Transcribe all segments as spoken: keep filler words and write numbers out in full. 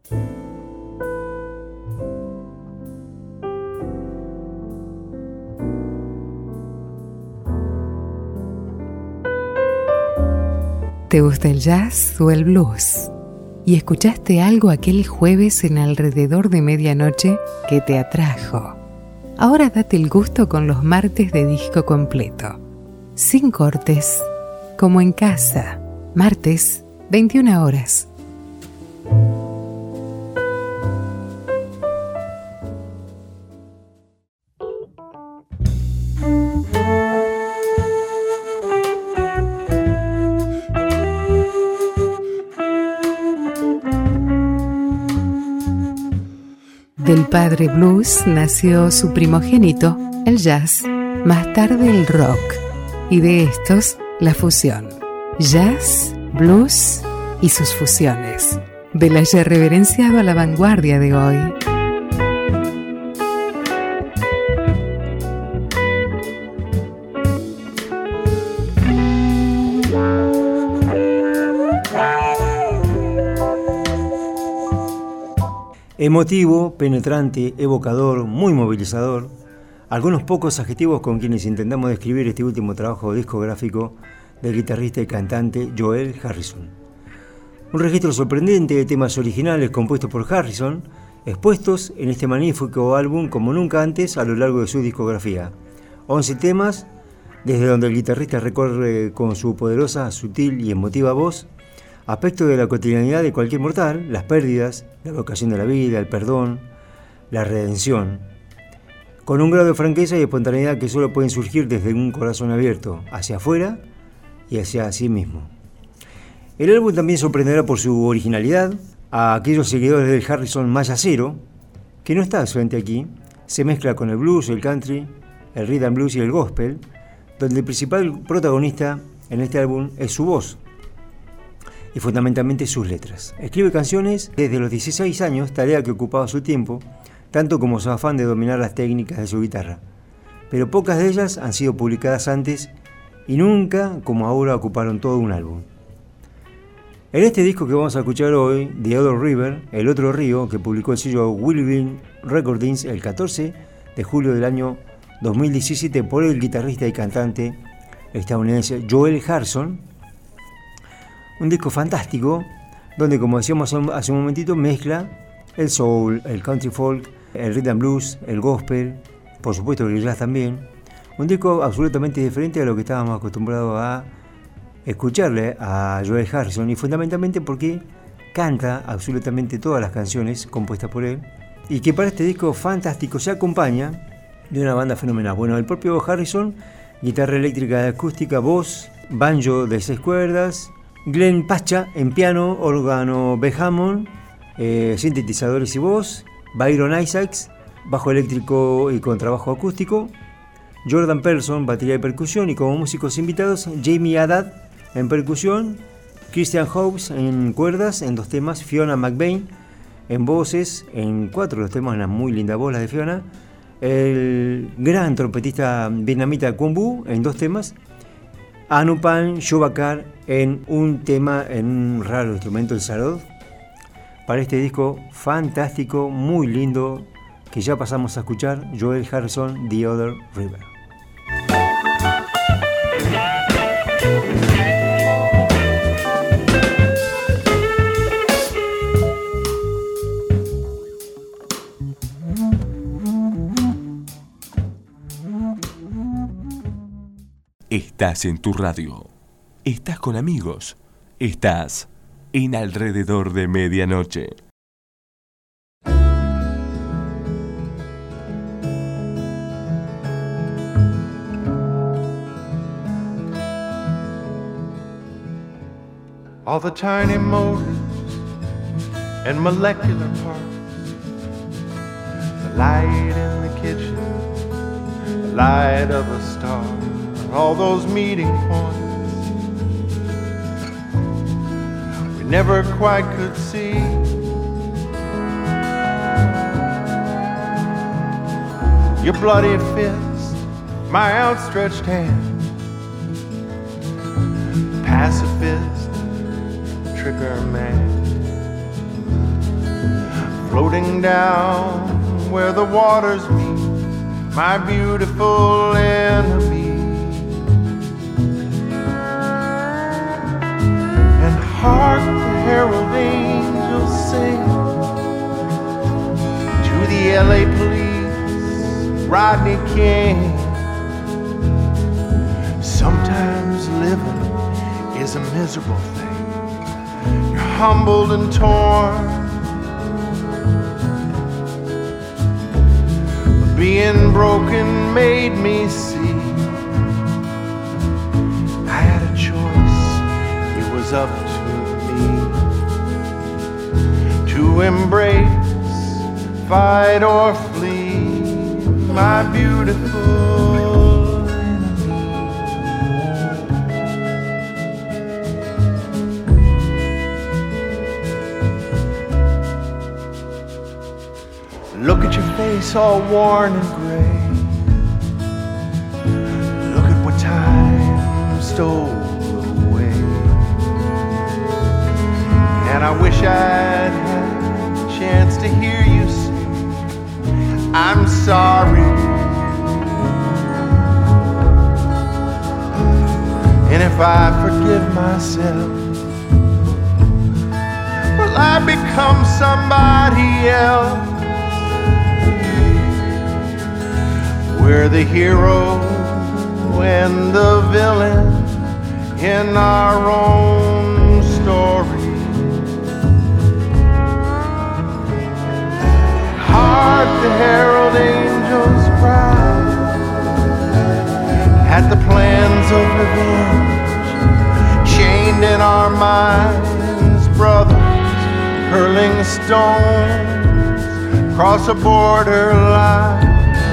¿Te gusta el jazz o el blues? ¿Y escuchaste algo aquel jueves en alrededor de medianoche que te atrajo? Ahora date el gusto con los martes de disco completo. Sin cortes, como en casa. Martes, veintiuna horas. Del padre blues nació su primogénito, el jazz, más tarde el rock, y de estos, la fusión. Jazz, blues y sus fusiones. Del ayer reverenciado a la vanguardia de hoy. Emotivo, penetrante, evocador, muy movilizador. Algunos pocos adjetivos con quienes intentamos describir este último trabajo discográfico del guitarrista y cantante Joel Harrison. Un registro sorprendente de temas originales compuestos por Harrison, expuestos en este magnífico álbum como nunca antes a lo largo de su discografía. once temas, desde donde el guitarrista recorre con su poderosa, sutil y emotiva voz aspectos de la cotidianidad de cualquier mortal, las pérdidas, la vocación de la vida, el perdón, la redención, con un grado de franqueza y espontaneidad que solo pueden surgir desde un corazón abierto, hacia afuera y hacia sí mismo. El álbum también sorprenderá por su originalidad a aquellos seguidores del Harrison más yacero, que no está ausente aquí, se mezcla con el blues, el country, el rhythm and blues y el gospel, donde el principal protagonista en este álbum es su voz, y fundamentalmente sus letras. Escribe canciones desde los dieciséis años, tarea que ocupaba su tiempo, tanto como su afán de dominar las técnicas de su guitarra. Pero pocas de ellas han sido publicadas antes y nunca como ahora ocuparon todo un álbum. En este disco que vamos a escuchar hoy, The Other River, El Otro Río, que publicó el sello Whirlwind Recordings el catorce de julio del año dos mil diecisiete por el guitarrista y cantante estadounidense Joel Harrison. Un disco fantástico, donde, como decíamos hace un momentito, mezcla el soul, el country folk, el rhythm and blues, el gospel, por supuesto el jazz también. Un disco absolutamente diferente a lo que estábamos acostumbrados a escucharle a Joel Harrison, y fundamentalmente porque canta absolutamente todas las canciones compuestas por él, y que para este disco fantástico se acompaña de una banda fenomenal. Bueno, el propio Harrison, guitarra eléctrica acústica, voz, banjo de seis cuerdas, Glenn Pacha en piano, órgano B. Hammond, eh, sintetizadores y voz, Byron Isaacs, bajo eléctrico y contrabajo acústico, Jordan Pearson, batería y percusión, y como músicos invitados, Jamie Haddad en percusión, Christian Hobbs en cuerdas en dos temas, Fiona McBain en voces en cuatro de los temas, una muy linda voz la de Fiona, el gran trompetista vietnamita Quang Vu en dos temas, Anupan Shobakar en un tema, en un raro instrumento, el sarod, para este disco fantástico, muy lindo, que ya pasamos a escuchar, Joel Harrison, The Other River. Estás en tu radio, estás con amigos, estás en alrededor de medianoche. All the tiny motors and molecular parts, the light in the kitchen, the light of a star, all those meeting points we never quite could see. Your bloody fist, my outstretched hand, pacifist, trigger man. floating down where the waters meet, my beautiful enemy. And hark the herald angels sing to the L A police, Rodney King. Sometimes living is a miserable thing. You're humbled and torn, but being broken made me see I had a choice. It was up to me to embrace, fight or flee, my beautiful. Look at your face all worn and gray. Look at what time stole away. And I wish I'd had a chance to hear you say, I'm sorry. And if I forgive myself, will I become somebody else? We're the hero and the villain in our own story. Hark the herald angels cry at the plans of revenge, chained in our minds, brothers hurling stones across a border line.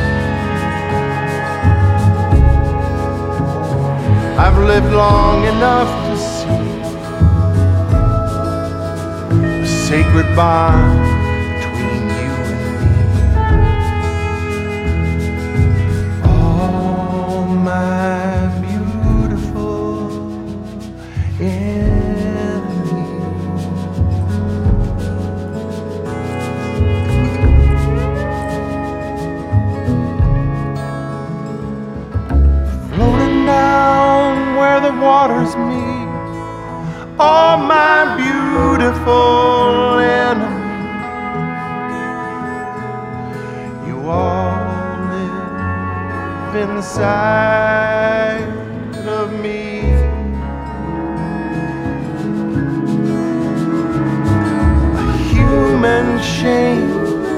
I've lived long enough to see a sacred bond between you and me. Oh, my beautiful enemy. Floating down where the waters meet, oh my beautiful enemy. You all live inside of me. A human shame,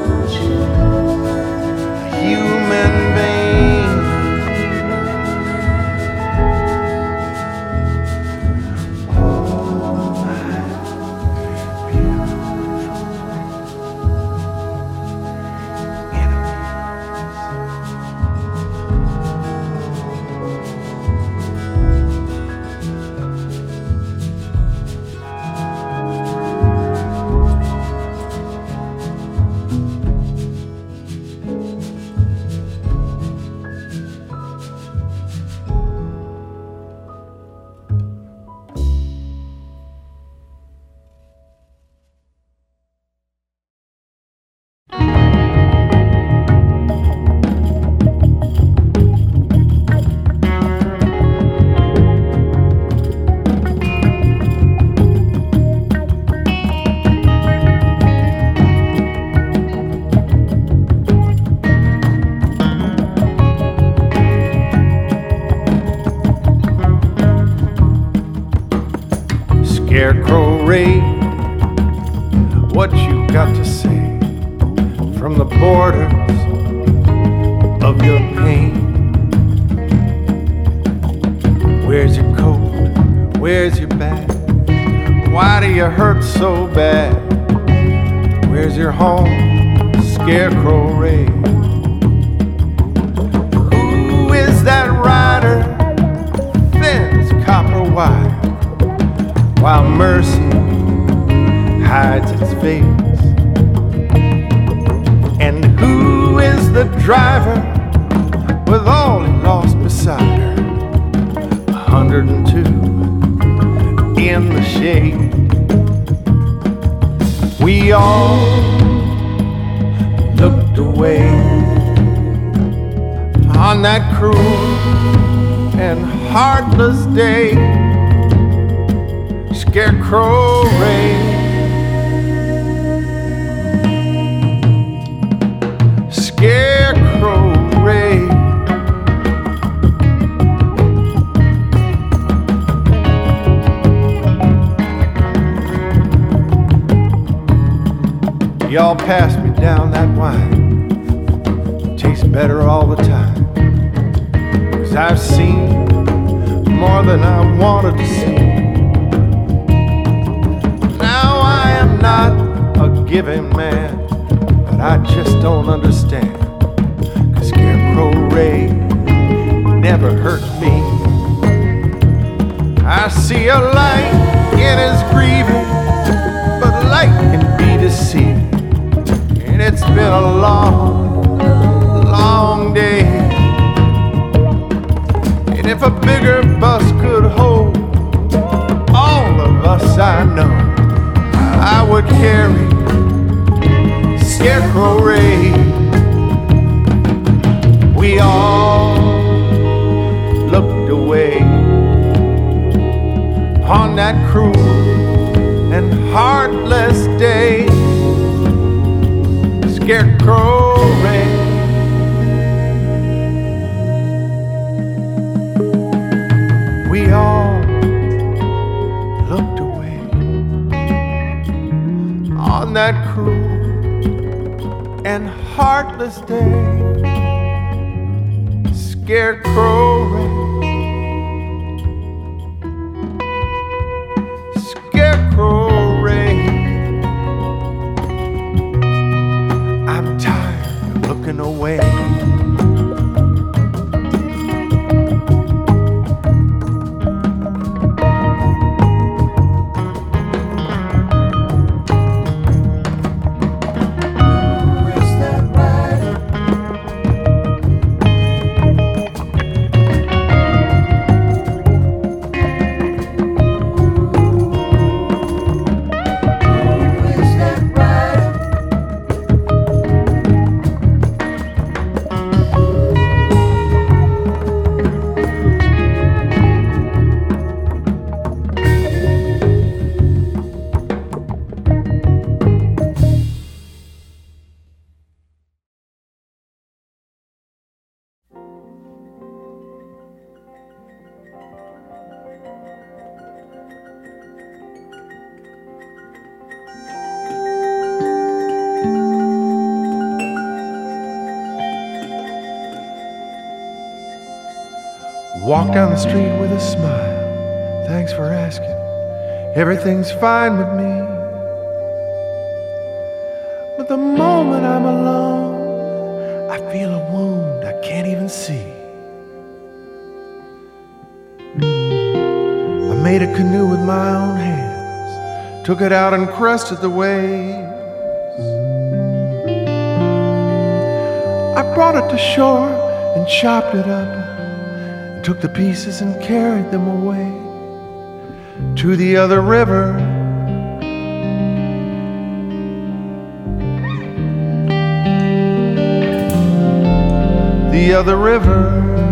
a human vein. Scarecrow Ray, what you got to say from the borders of your pain? Where's your coat? Where's your bag? Why do you hurt so bad? Where's your home, Scarecrow Ray? Who is that rider? Thin as copper wire, while mercy hides its face. And who is the driver with all he lost beside her? A hundred and two in the shade. We all away on that cruel and heartless day. Scarecrow Ray, Scarecrow Ray. Y'all pass me down that wine, tastes better all the time. 'Cause I've seen more than I wanted to see. Now I am not a giving man, but I just don't understand. 'Cause Scarecrow Ray never hurt me. I see a light in his grieving, but light can be deceived. And it's been a long, long day. And if a bigger bus could hold all of us, I know I would carry Scarecrow Ray. We all looked away on that cruel and heartless day. Scarecrow Ray. We all looked away on that cruel and heartless day. Scarecrow Ray. Scarecrow Ray. I'm tired of looking away. Walk down the street with a smile. Thanks for asking. Everything's fine with me. But the moment I'm alone, I feel a wound I can't even see. I made a canoe with my own hands, took it out and crested the waves. I brought it to shore and chopped it up, took the pieces and carried them away to the other river. The other river.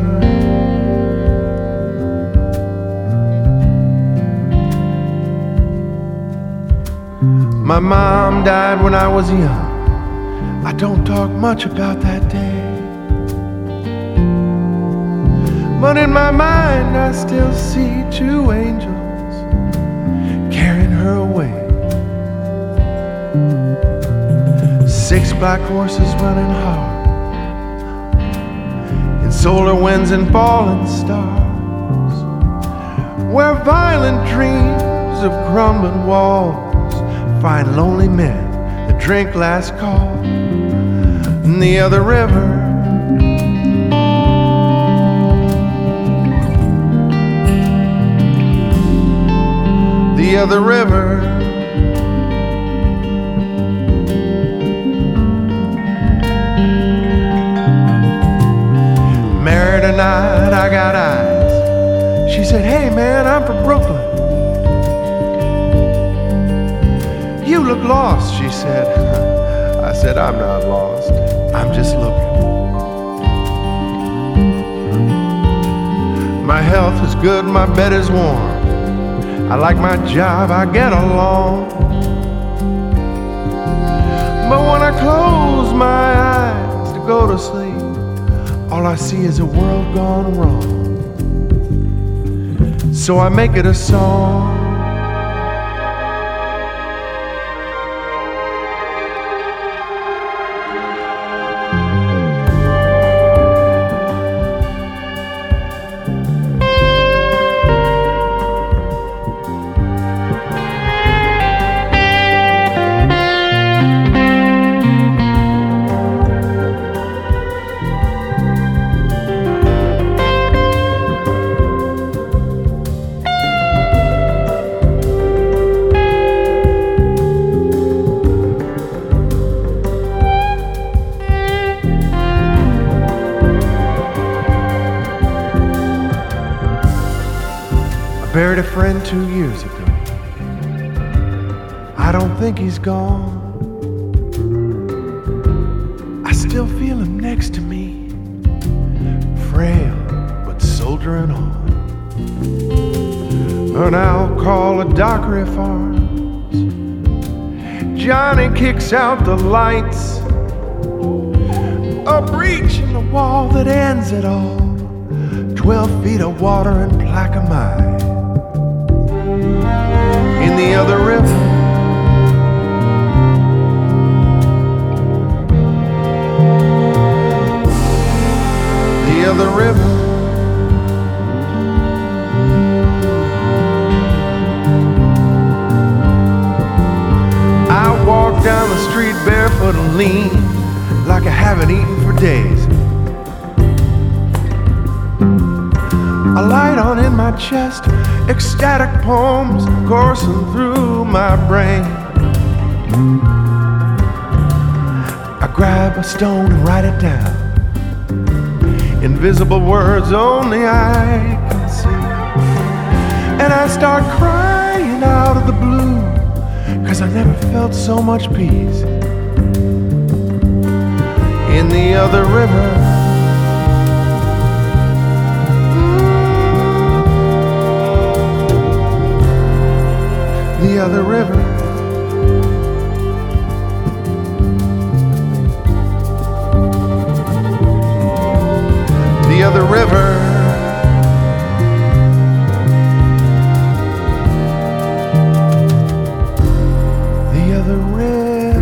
My mom died when I was young. I don't talk much about that day, but in my mind I still see two angels carrying her away. Six black horses running hard in solar winds and falling stars, where violent dreams of crumbling walls find lonely men that drink last call. In the other river, the other river. Married a night, I got eyes. She said, hey man, I'm from Brooklyn. You look lost, she said. I said, I'm not lost, I'm just looking. My health is good, my bed is warm. I like my job, I get along. But when I close my eyes to go to sleep, all I see is a world gone wrong. So I make it a song. Buried a friend two years ago. I don't think he's gone. I still feel him next to me, frail but soldiering on. And I'll call a doctor if arms. Johnny kicks out the lights, a breach in the wall that ends it all. Twelve feet of water and plaquemine. In the other river, the other river, I walk down the street barefoot and lean like I haven't eaten for days. A light on in my chest, ecstatic poems coursing through my brain. I grab a stone and write it down, invisible words only I can see. And I start crying out of the blue, 'cause I never felt so much peace. In the other river, the other river, the other river, the other river.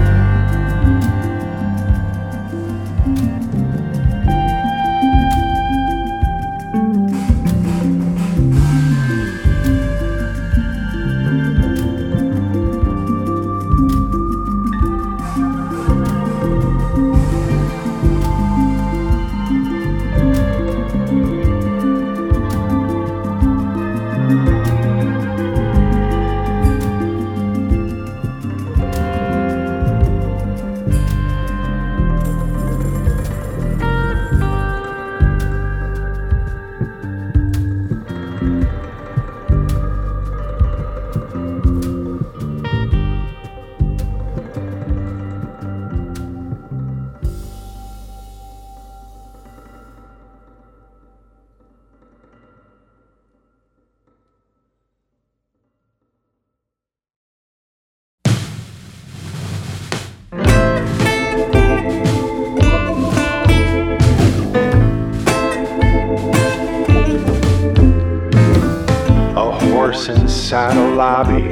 Inside a lobby,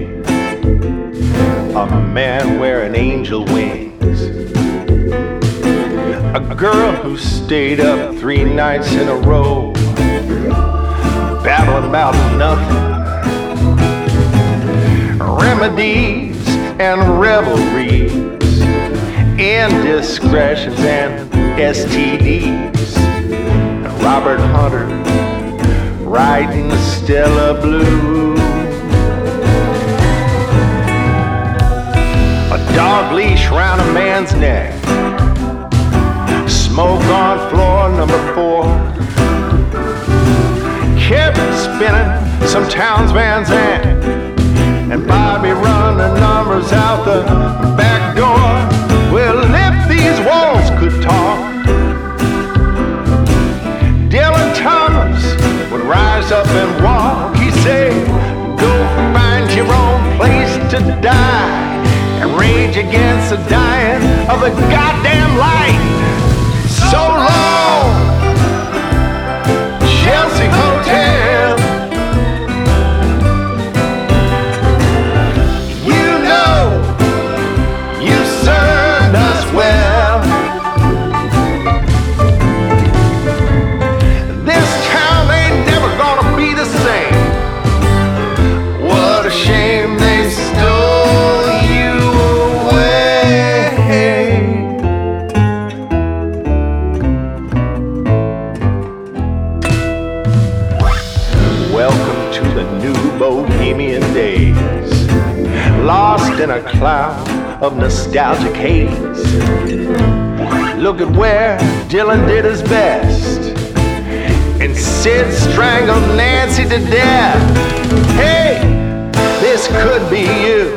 a man wearing angel wings, a girl who stayed up three nights in a row, babbling about nothing, remedies and revelries, indiscretions and S T Ds, and Robert Hunter riding Stella Blue. A dog leash round a man's neck, smoke on floor number four, Kevin spinning some Townes Van Zandt, and Bobby running numbers out the back door. We'll live nostalgic haze. Look at where Dylan did his best, and Sid strangled Nancy to death. Hey, this could be you.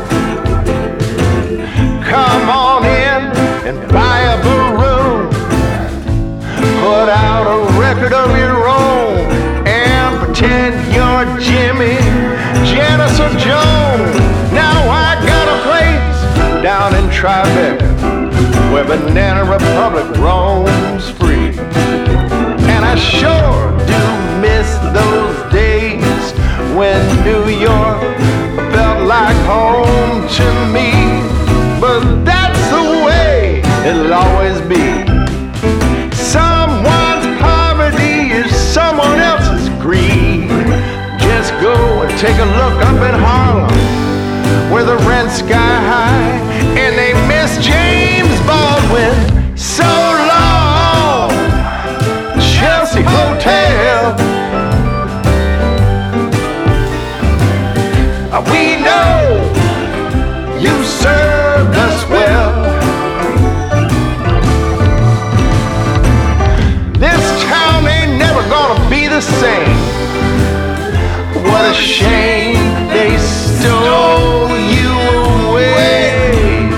Come on in and buy a balloon. Put out a record of your own and pretend you're Jimmy, Janice, or Joan. Now I got a place down in Tribeca where Banana Republic roams free. And I sure do miss those days when New York felt like home to me. But that's the way it'll always be. Someone's poverty is someone else's greed. Just go and take a look up in Harlem, where the rent's sky high, and they miss James Baldwin. So long, Chelsea Hotel. We know you served us well. This town ain't never gonna be the same. What a shame they stole you away.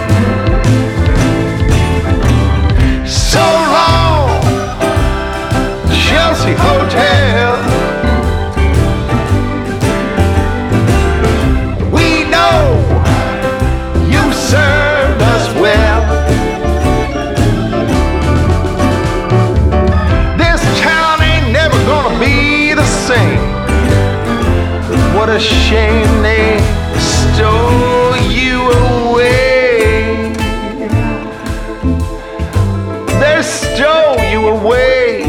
So long, Chelsea Hotel. We know you served us well. This town ain't never gonna be the same. What a shame they stole you away. They stole you away.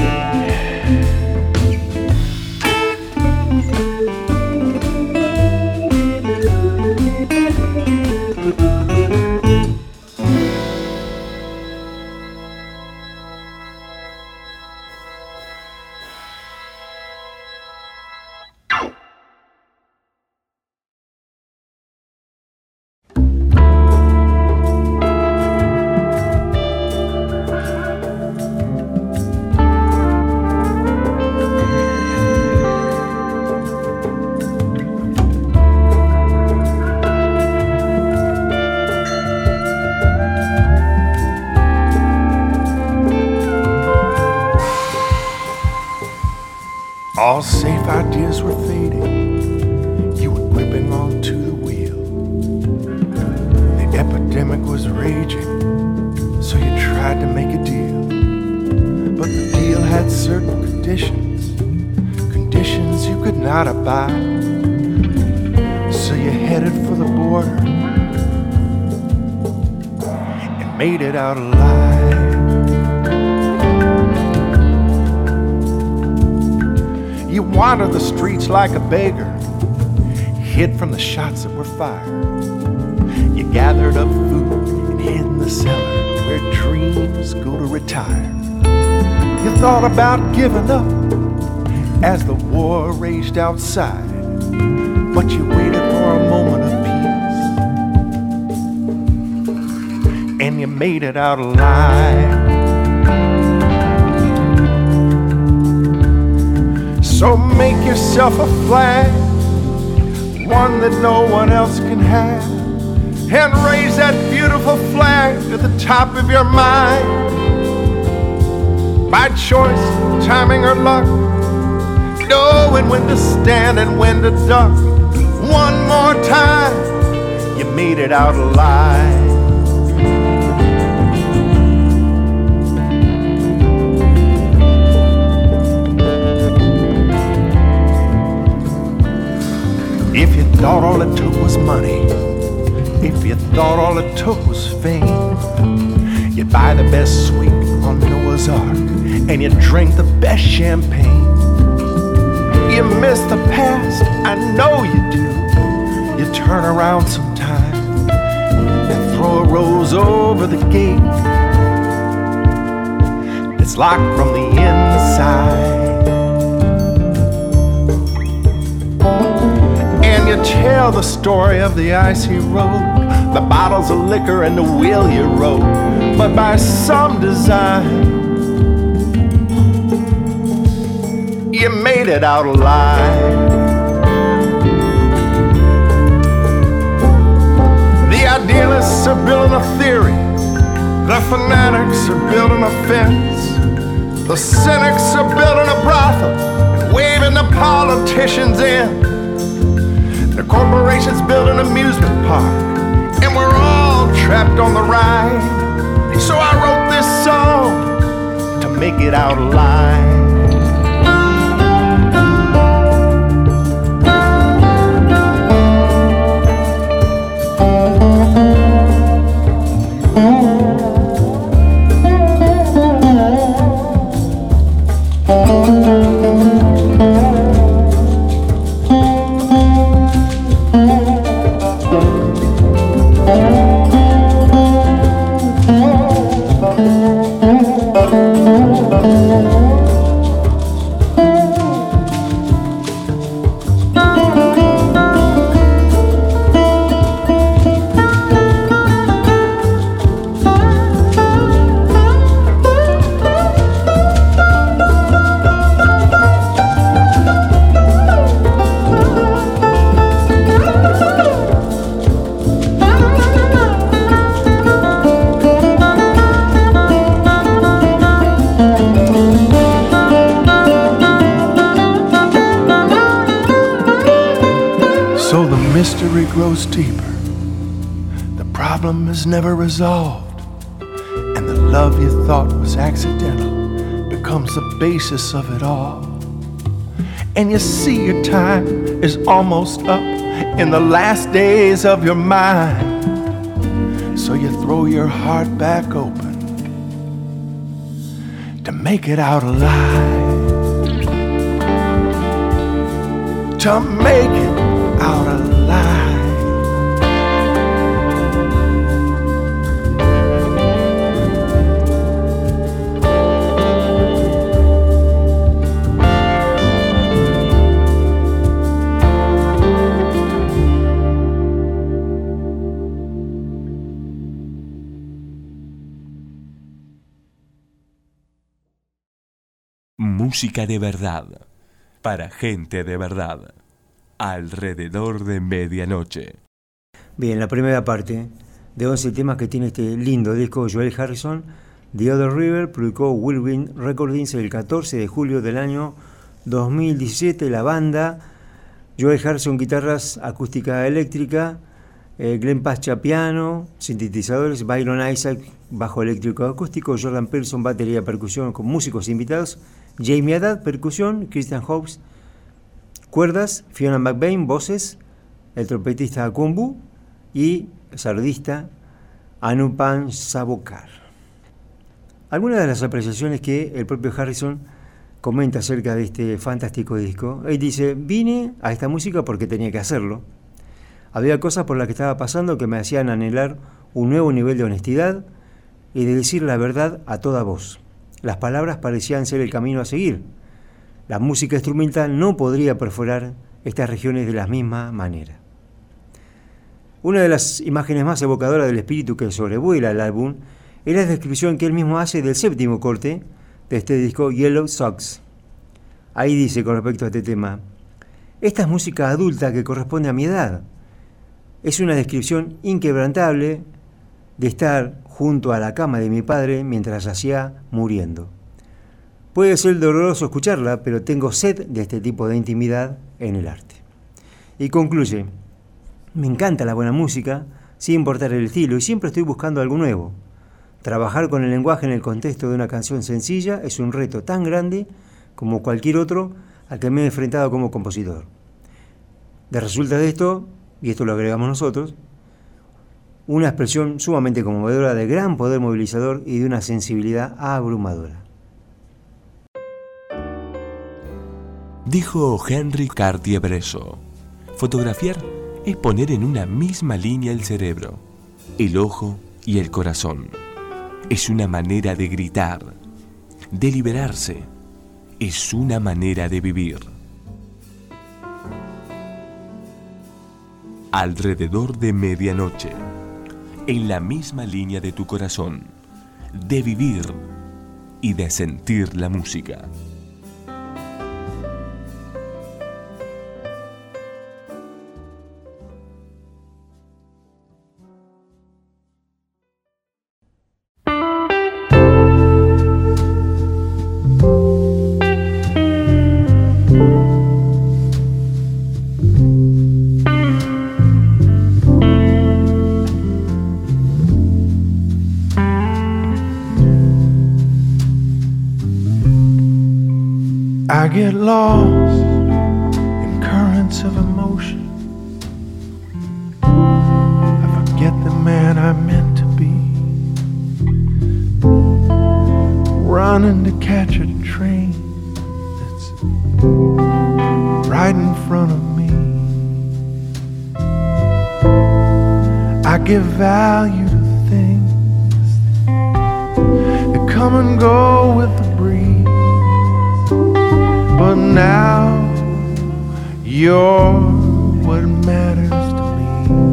All safe ideas were fading. You were gripping onto the wheel. The epidemic was raging, so you tried to make a deal. But the deal had certain conditions, conditions you could not abide. So you headed for the border and made it out alive. You wandered the streets like a beggar, hid from the shots that were fired. You gathered up food and hid in the cellar where dreams go to retire. You thought about giving up as the war raged outside, but you waited for a moment of peace, and you made it out alive. So make yourself a flag, one that no one else can have, and raise that beautiful flag to the top of your mind. By choice, timing, or luck, knowing when to stand and when to duck. One more time, you made it out alive. If you thought all it took was money, if you thought all it took was fame, you'd buy the best suite on Noah's Ark and you'd drink the best champagne. You miss the past, I know you do. You turn around sometime and throw a rose over the gate. It's locked from the inside. And you you tell the story of the icy road, the bottles of liquor and the wheel you rode, but by some design you made it out alive. The idealists are building a theory, the fanatics are building a fence, the cynics are building a brothel and waving the politicians in. The corporations build an amusement park, and we're all trapped on the ride. So I wrote this song to make it out alive. Grows deeper, the problem is never resolved, and the love you thought was accidental becomes the basis of it all. And you see your time is almost up in the last days of your mind, so you throw your heart back open to make it out alive, to make it out alive. Música de verdad, para gente de verdad, alrededor de medianoche. Bien, la primera parte de once temas que tiene este lindo disco Joel Harrison, The Other River, publicó Whirlwind Recordings el catorce de julio del año dos mil diecisiete. La banda, Joel Harrison guitarras acústica eléctrica, eh, Glenn Pascha piano, sintetizadores, Byron Isaac bajo eléctrico acústico, Jordan Pearson batería percusión con músicos invitados, Jamie Haddad percusión, Christian Hobbs cuerdas, Fiona McBain voces, el trompetista Akumbu y el sardista Anupan Sabokar. Algunas de las apreciaciones que el propio Harrison comenta acerca de este fantástico disco. Él dice: vine a esta música porque tenía que hacerlo. Había cosas por las que estaba pasando que me hacían anhelar un nuevo nivel de honestidad y de decir la verdad a toda voz. Las palabras parecían ser el camino a seguir. La música instrumental no podría perforar estas regiones de la misma manera. Una de las imágenes más evocadoras del espíritu que sobrevuela el álbum es la descripción que él mismo hace del séptimo corte de este disco, Yellow Socks. Ahí dice con respecto a este tema: esta es música adulta que corresponde a mi edad. Es una descripción inquebrantable de estar junto a la cama de mi padre mientras yacía muriendo. Puede ser doloroso escucharla, pero tengo sed de este tipo de intimidad en el arte. Y concluye: me encanta la buena música, sin importar el estilo, y siempre estoy buscando algo nuevo. Trabajar con el lenguaje en el contexto de una canción sencilla es un reto tan grande como cualquier otro al que me he enfrentado como compositor. De resulta de esto, y esto lo agregamos nosotros, una expresión sumamente conmovedora de gran poder movilizador y de una sensibilidad abrumadora. Dijo Henry Cartier-Bresson: fotografiar es poner en una misma línea el cerebro, el ojo y el corazón. Es una manera de gritar, de liberarse. Es una manera de vivir. Alrededor de medianoche, en la misma línea de tu corazón, de vivir y de sentir la música. I get lost in currents of emotion. I forget the man I meant to be, running to catch a train that's right in front of me. I give value to things that come and go with the breeze. But now you're what matters to me.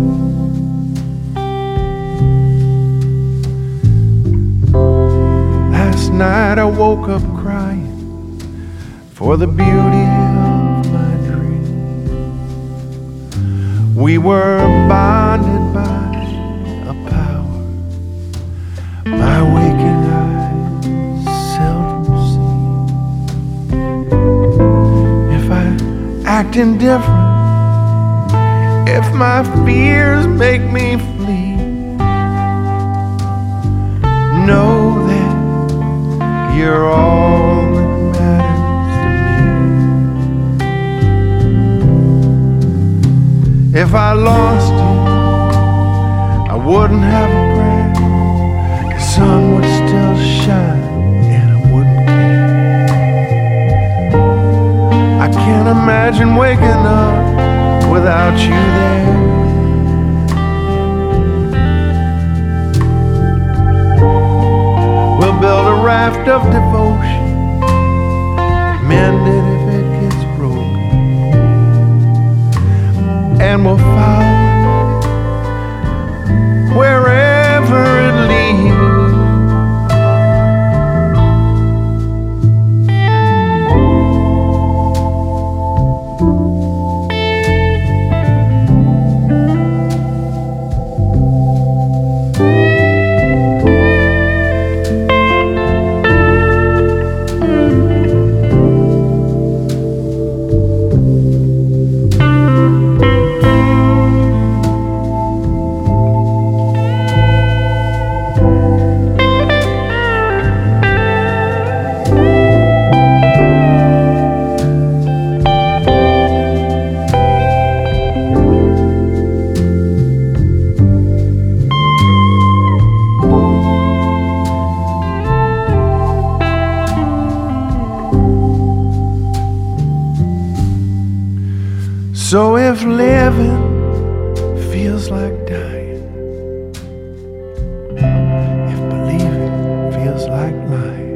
Last night I woke up crying for the beauty of my dream. We were bonded by a power my waking eyes seldom see. If I act indifferent, if my fears make me flee, know that you're all that matters to me. If I lost you, I wouldn't have a prayer. The sun would still shine and I wouldn't care. I can't imagine waking up without you there. We'll build a raft of devotion and mend it if it gets broken, and we'll follow wherever it leads. So if living feels like dying, if believing feels like lying,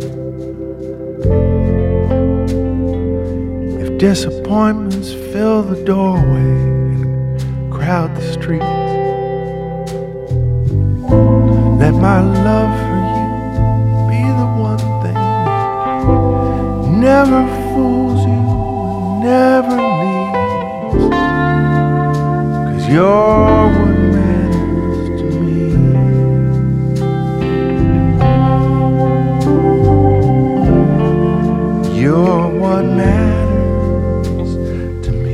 if disappointments fill the doorway and crowd the streets, let my love for you be the one thing that never fools you, never leaves. You're what matters to me. You're what matters to me.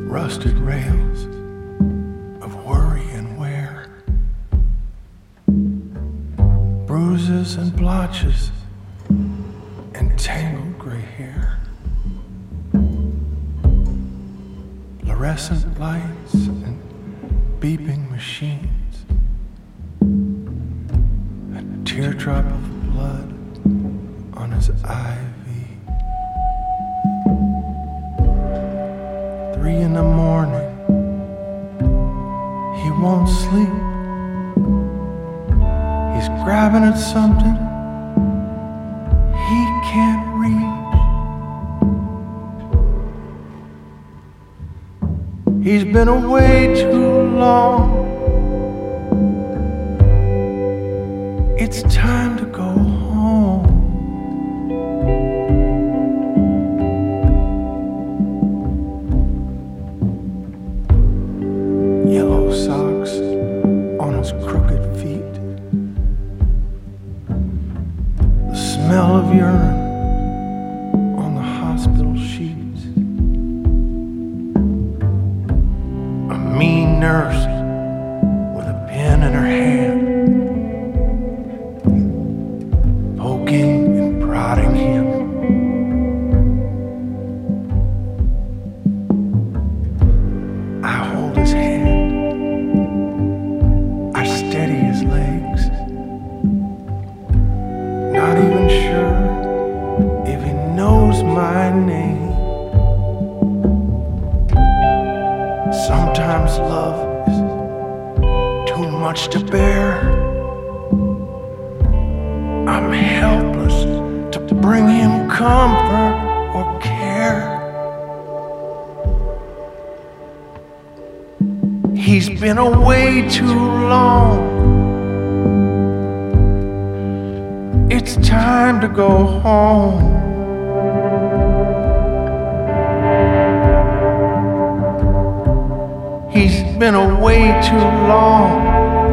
rusted rails of worry and wear, bruises and blotches and tangled gray hair, fluorescent lights and beeping machines, a teardrop of blood on his I V. Three in the morning, he won't sleep. He's grabbing at something he can't reach. He's been away too long. It's time to go home. Yellow socks on his crooked feet, the smell of urine on the hospital sheets, a mean nurse with a pen in her hand, poking and prodding him. I hold his hand, I steady his legs, not even sure if he knows my name. Sometimes love is too much to bear. I'm helpless to bring him comfort or care. He's been away too long. It's time to go home. He's been away too long.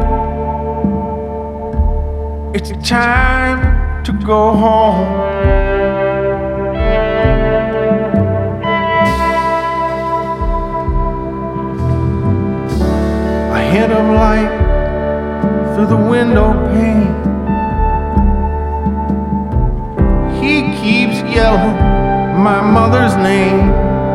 It's time to go home. A hint of light through the window pane. He keeps yelling my mother's name.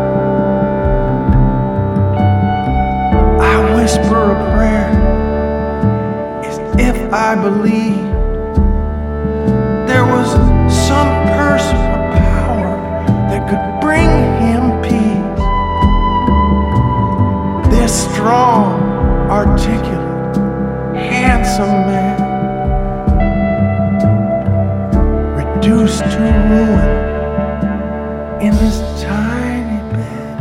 I whisper a prayer as if I believe there was some person or power that could bring him peace. This strong, articulate, handsome man, reduced to ruin in this tiny bed.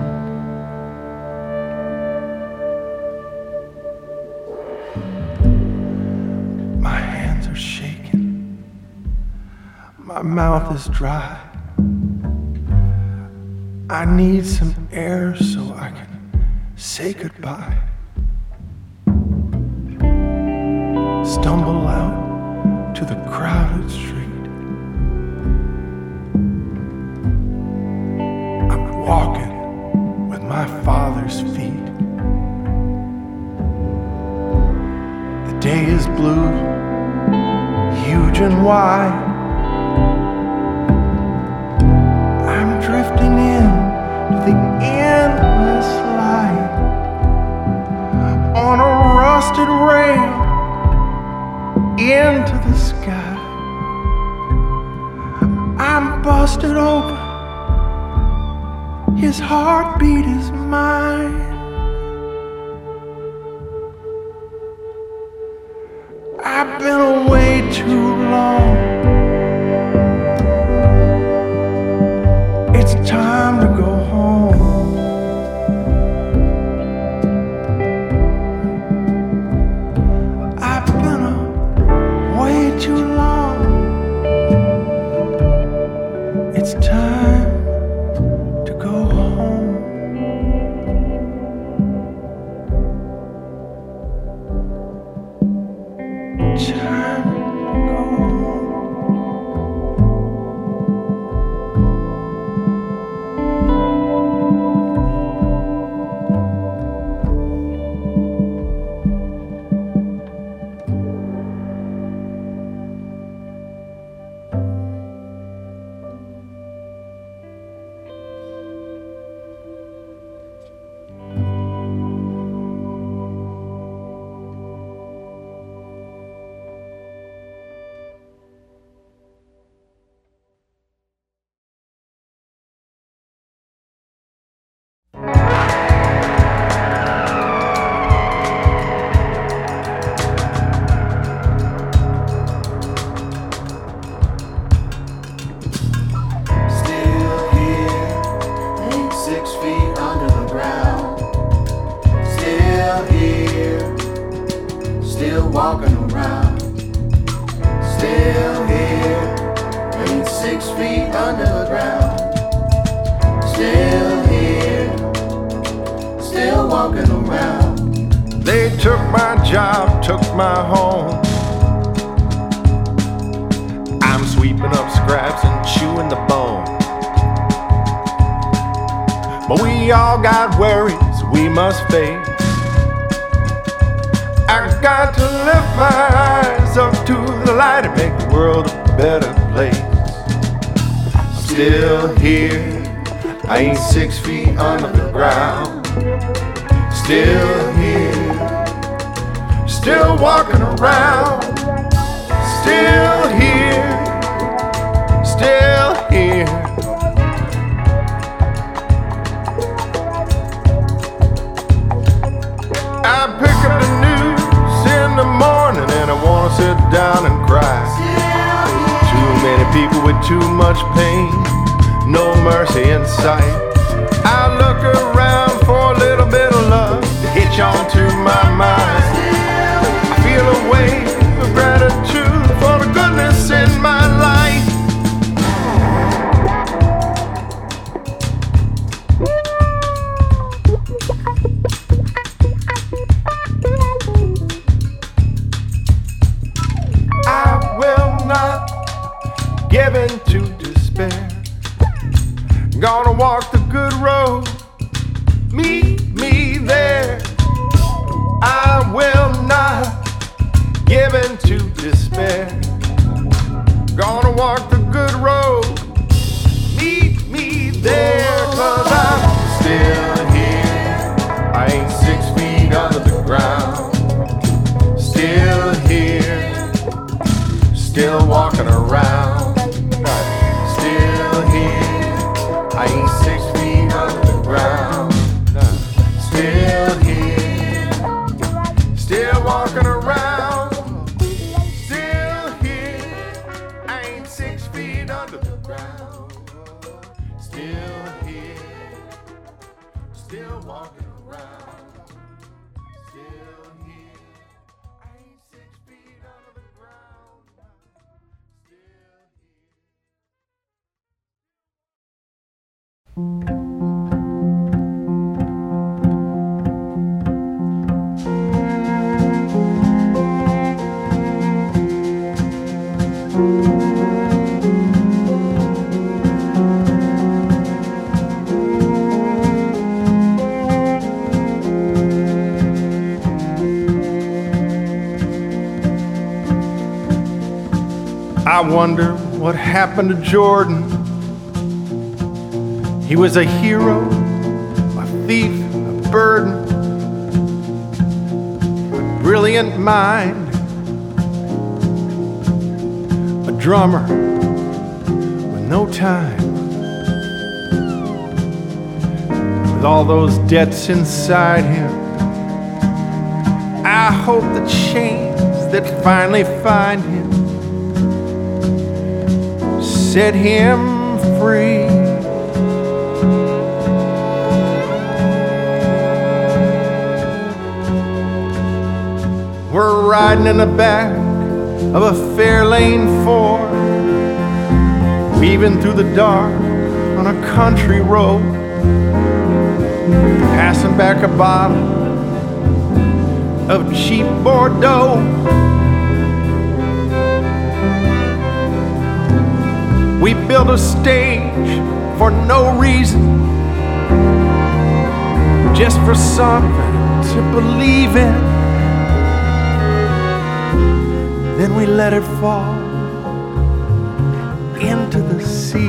My hands are shaking, my mouth is dry. I need some air so I can say goodbye. Stumble out to the crowded street. I'm walking with my father's feet. The day is blue, huge and wide. I'm drifting in to the endless light on a rusted rail into the sky. I'm busted open, his heartbeat is mine. I've been away too long. It's time to go home. I've been away too long. It's time to go home. Time to go home. still walking around, still here, ain't six feet underground, still here, still walking around. They took my job, took my home. I'm sweeping up scraps and chewing the bone. But we all got worries we must face. I got to lift my eyes up to the light and make the world a better place. Still here, I ain't six feet under the ground. Still here, still walking around. Still here, still here. I pick up the news in the morning and I wanna sit down and cry. Too many people with too much pain, no mercy in sight. I look around for a little bit of love to hitch onto my mind. I feel a wave of gratitude for the goodness in my life. I will not give in to despair. Gonna walk the good road, meet me there. I will not give in to despair. Gonna walk the good road, meet me there. Cause I'm still here, I ain't six feet under the ground. Still here, still walking around. Still here, I ain't six feet under the ground. Still here, still walking around. Still here, I ain't six feet under the ground. Still here, still walking around. Still here, I ain't six feet under the ground. Still I wonder what happened to Jordan. He was a hero, a thief, a burden, a brilliant mind, a drummer with no time. With all those debts inside him, I hope the chains that finally find him set him free. We're riding in the back of a Fairlane Ford, weaving through the dark on a country road, passing back a bottle of cheap Bordeaux. We built a stage for no reason, just for something to believe in. Then we let it fall into the sea.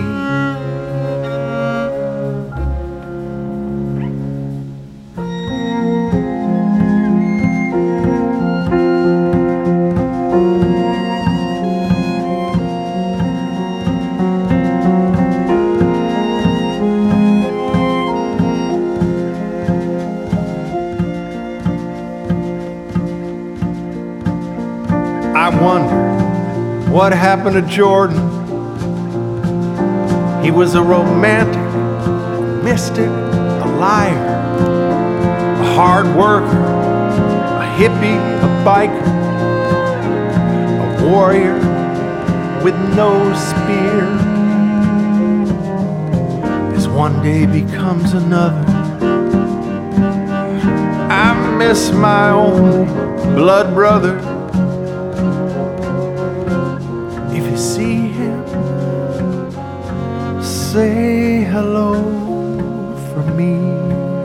I wonder what happened to Jordan. He was a romantic, a mystic, a liar, a hard worker, a hippie, a biker, a warrior with no spear. As one day becomes another, I miss my only blood brother. If you see him, say hello for me.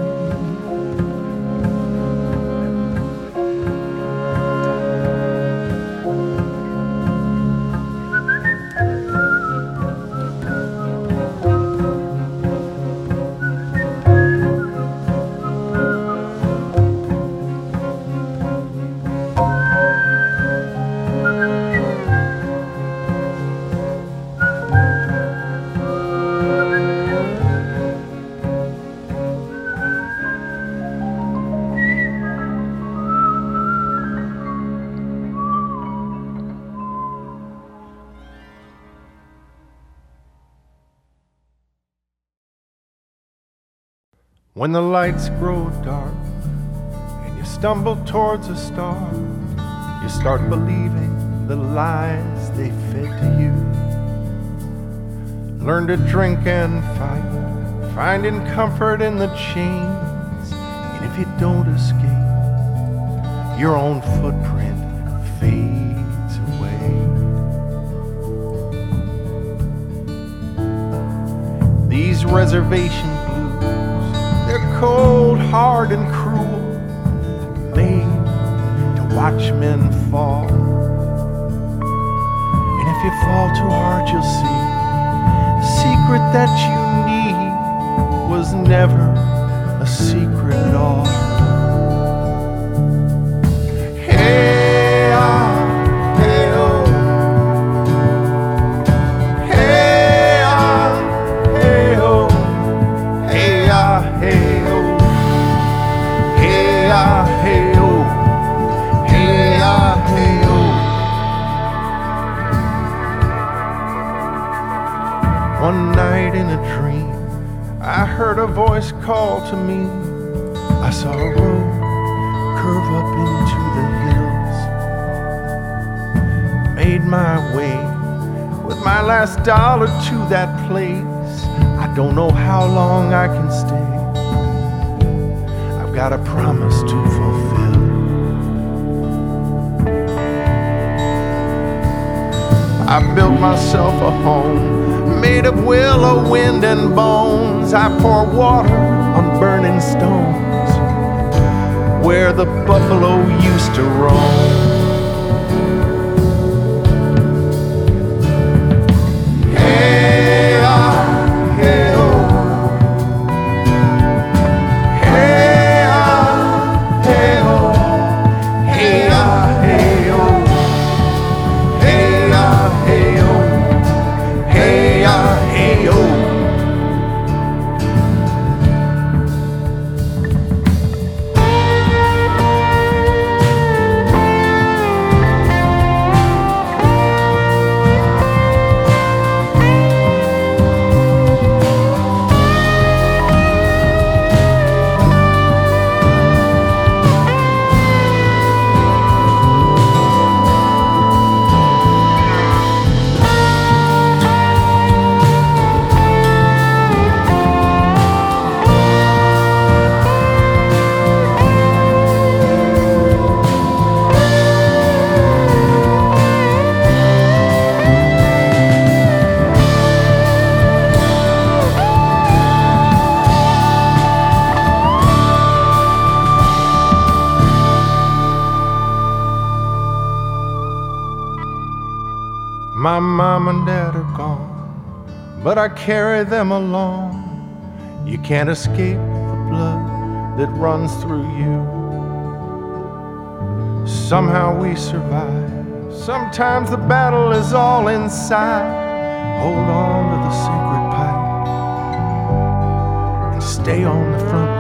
When the lights grow dark and you stumble towards a star, you start believing the lies they fed to you. Learn to drink and fight, finding comfort in the chains. And if you don't escape, your own footprint fades away. These reservation they're cold, hard, and cruel, made to watch men fall. And if you fall too hard, you'll see the secret that you need was never a secret at all. Hey, ah, hey, oh. Hey, ah, hey, oh. Hey, ah, hey. One night in a dream, I heard a voice call to me. I saw a road curve up into the hills. Made my way with my last dollar to that place. I don't know how long I can stay. I've got a promise to fulfill. I built myself a home made of willow, wind, and bones. I pour water on burning stones where the buffalo used to roam. My mom and dad are gone, but I carry them along. You can't escape the blood that runs through you. Somehow we survive. Sometimes the battle is all inside. Hold on to the sacred pipe and stay on the front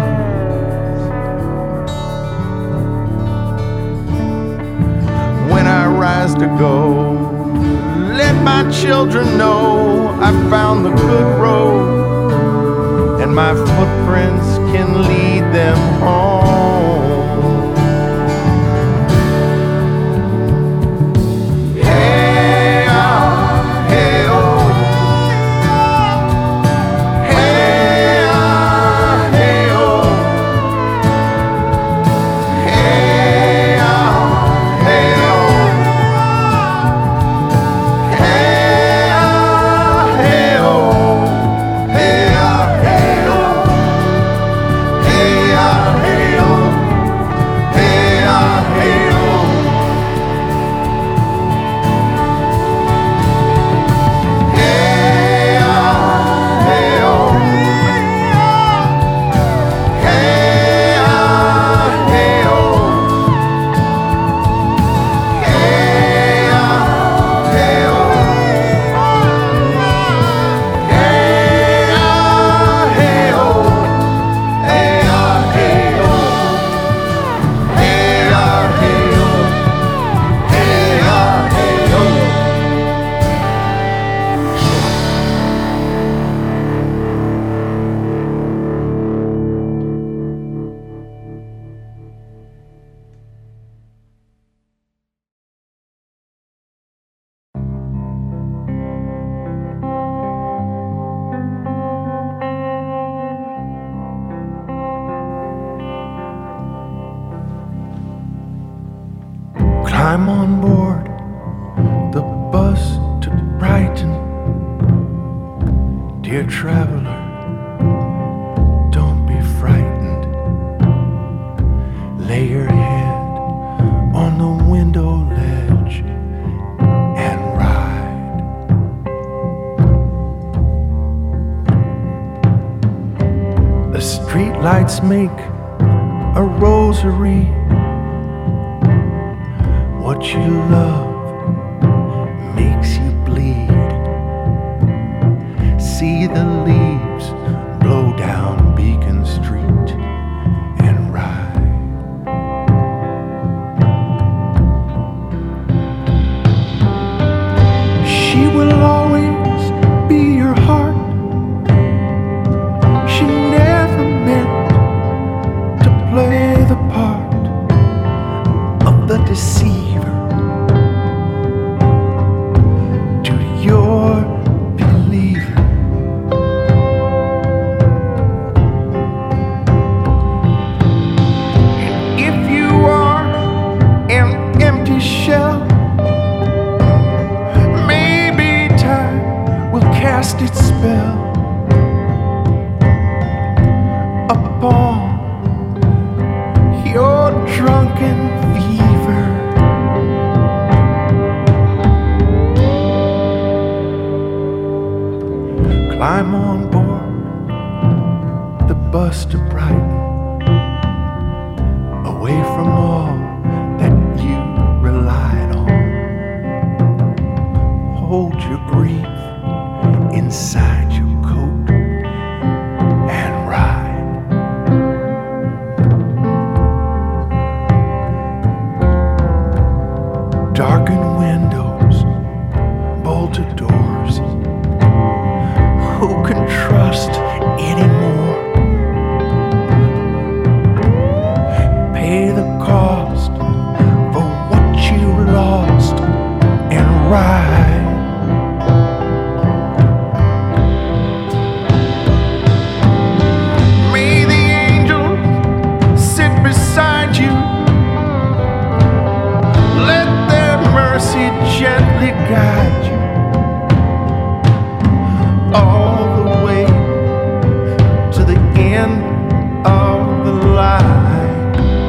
lines. When I rise to go, let my children know I found the good road, and my footprints can lead them home. Climb on board the bus to Brighton. Dear traveler, don't be frightened. Lay your head on the window ledge and ride. The street lights make a rosary. What you love makes you bleed. See the leaves blow down Beacon Street and ride. She will always be your heart. She never meant to play the part of the deceiver. To your believer. And if you are an empty shell, maybe time will cast its spell upon your drunken fever. Climb on board the bus to Brighton, away from all that you relied on. Hold your grief inside your coat and ride. Darkened windows, bolted doors. Who can trust anymore? Pay the cost for what you lost and ride. May the angels sit beside you. Let their mercy gently guide you all the way to the end of the line.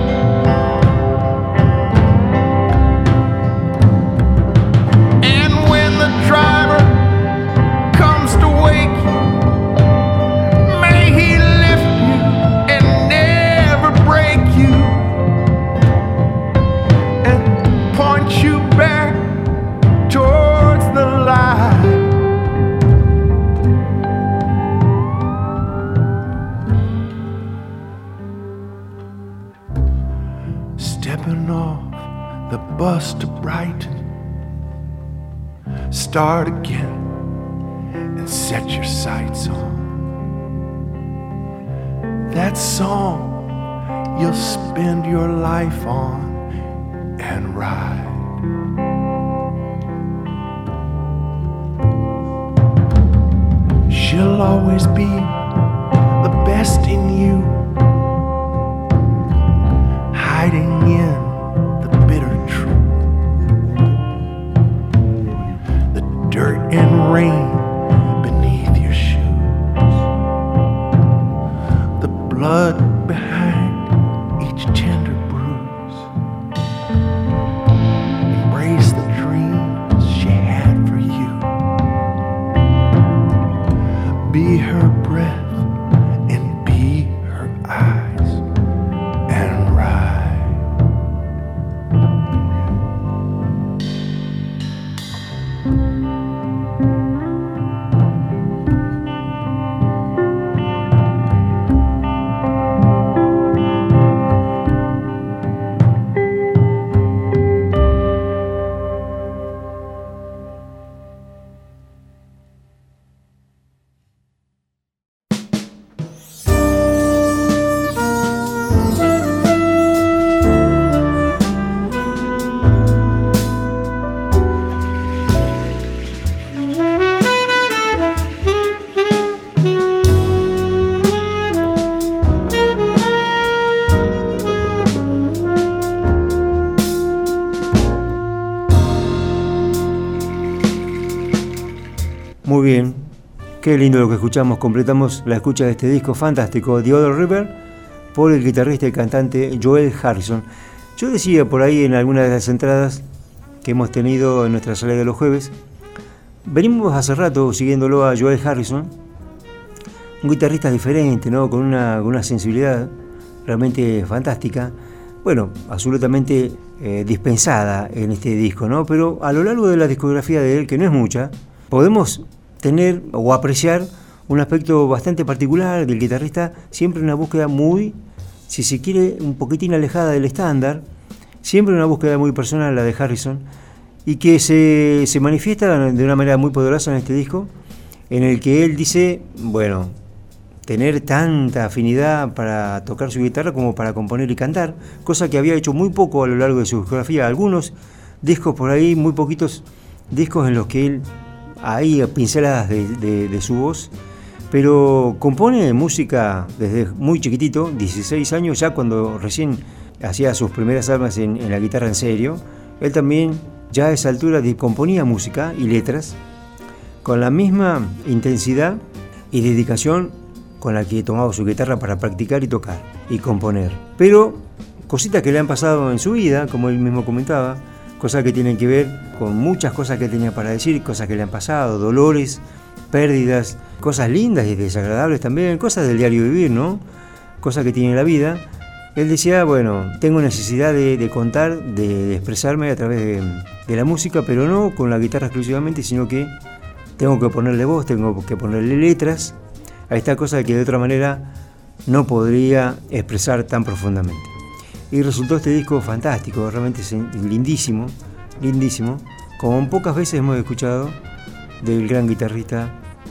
And when the driver comes to wake you, may he lift you and never break you and point you back towards the light. Stepping off the bus to Brighton, start again and set your sights on that song you'll spend your life on and ride. She'll always be the best in you, hiding in the bitter truth. The dirt and rain beneath your shoes, the blood behind each tender bruise. Embrace the dreams she had for you. Be her breath and be her eyes and ride. Qué lindo lo que escuchamos. Completamos la escucha de este disco fantástico, The Other River, por el guitarrista y cantante Joel Harrison. Yo decía por ahí en alguna de las entradas que hemos tenido en nuestra salida de los jueves, venimos hace rato siguiéndolo a Joel Harrison, un guitarrista diferente, ¿no? Con una, con una sensibilidad realmente fantástica, bueno, absolutamente eh, dispensada en este disco, ¿no? Pero a lo largo de la discografía de él, que no es mucha, podemos tener o apreciar un aspecto bastante particular del guitarrista, siempre una búsqueda muy, si se quiere, un poquitín alejada del estándar, siempre una búsqueda muy personal, la de Harrison, y que se, se manifiesta de una manera muy poderosa en este disco, en el que él dice, bueno, tener tanta afinidad para tocar su guitarra como para componer y cantar, cosa que había hecho muy poco a lo largo de su discografía. Algunos discos por ahí, muy poquitos discos en los que él, ahí pinceladas de, de, de su voz, pero compone música desde muy chiquitito, dieciséis años, ya cuando recién hacía sus primeras armas en, en la guitarra en serio. Él también ya a esa altura componía música y letras con la misma intensidad y dedicación con la que tomaba su guitarra para practicar y tocar y componer. Pero cositas que le han pasado en su vida, como él mismo comentaba, cosas que tienen que ver con muchas cosas que tenía para decir, cosas que le han pasado, dolores, pérdidas, cosas lindas y desagradables también, cosas del diario vivir, ¿no? Cosas que tiene la vida. Él decía, bueno, tengo necesidad de, de contar, de, de expresarme a través de, de la música, pero no con la guitarra exclusivamente, sino que tengo que ponerle voz, tengo que ponerle letras a esta cosa que de otra manera no podría expresar tan profundamente. Y resultó este disco fantástico, realmente lindísimo, lindísimo, como pocas veces hemos escuchado del gran guitarrista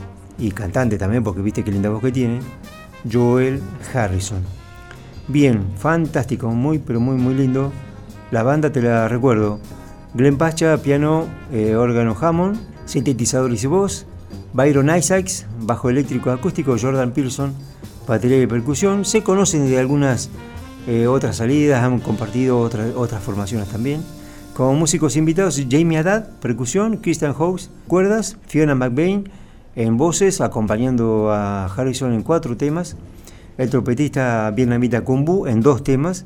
y cantante también, porque viste qué linda voz que tiene, Joel Harrison. Bien, fantástico, muy pero muy muy lindo. La banda te la recuerdo: Glenn Pacha, piano, eh, órgano Hammond, sintetizadores y voz, Byron Isaacs, bajo eléctrico acústico, Jordan Pearson, batería y percusión. Se conocen de algunas eh, otras salidas, han compartido otra, otras formaciones también. Como músicos invitados, Jamie Haddad, percusión, Christian Hawes, cuerdas, Fiona McBain en voces, acompañando a Harrison en cuatro temas, el trompetista vietnamita Kumbu en dos temas,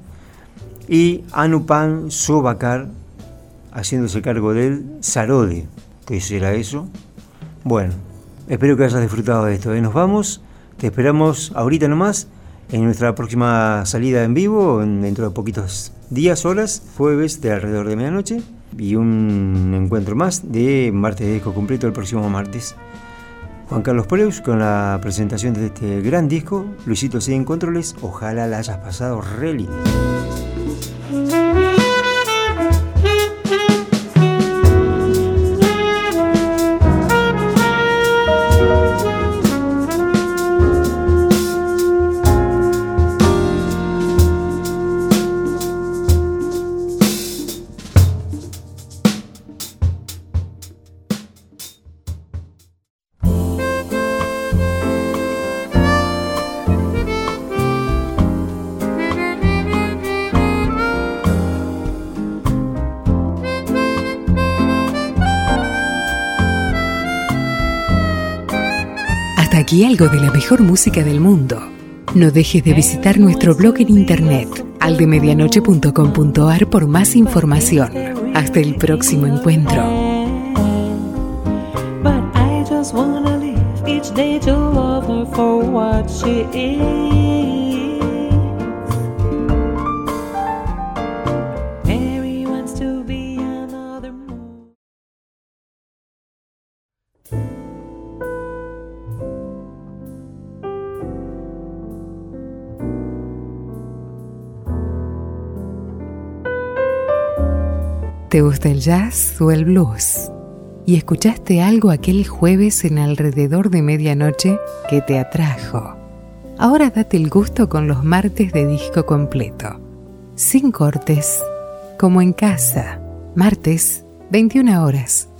y Anupan Sobakar haciéndose cargo del sarode. ¿Qué será eso? Bueno, espero que hayas disfrutado de esto. ¿eh? Nos vamos, te esperamos ahorita nomás en nuestra próxima salida en vivo, dentro de poquitos días, horas, jueves de alrededor de medianoche, y un encuentro más de Martes de Disco Completo el próximo martes. Juan Carlos Preus con la presentación de este gran disco. Luisito sigue en controles. Ojalá la hayas pasado re lindo. Aquí algo de la mejor música del mundo. No dejes de visitar nuestro blog en internet aldemedianoche punto com punto ar por más información. Hasta el próximo encuentro. ¿Te gusta el jazz o el blues? ¿Y escuchaste algo aquel jueves en alrededor de medianoche que te atrajo? Ahora date el gusto con los martes de disco completo. Sin cortes, como en casa. Martes, veintiuna horas.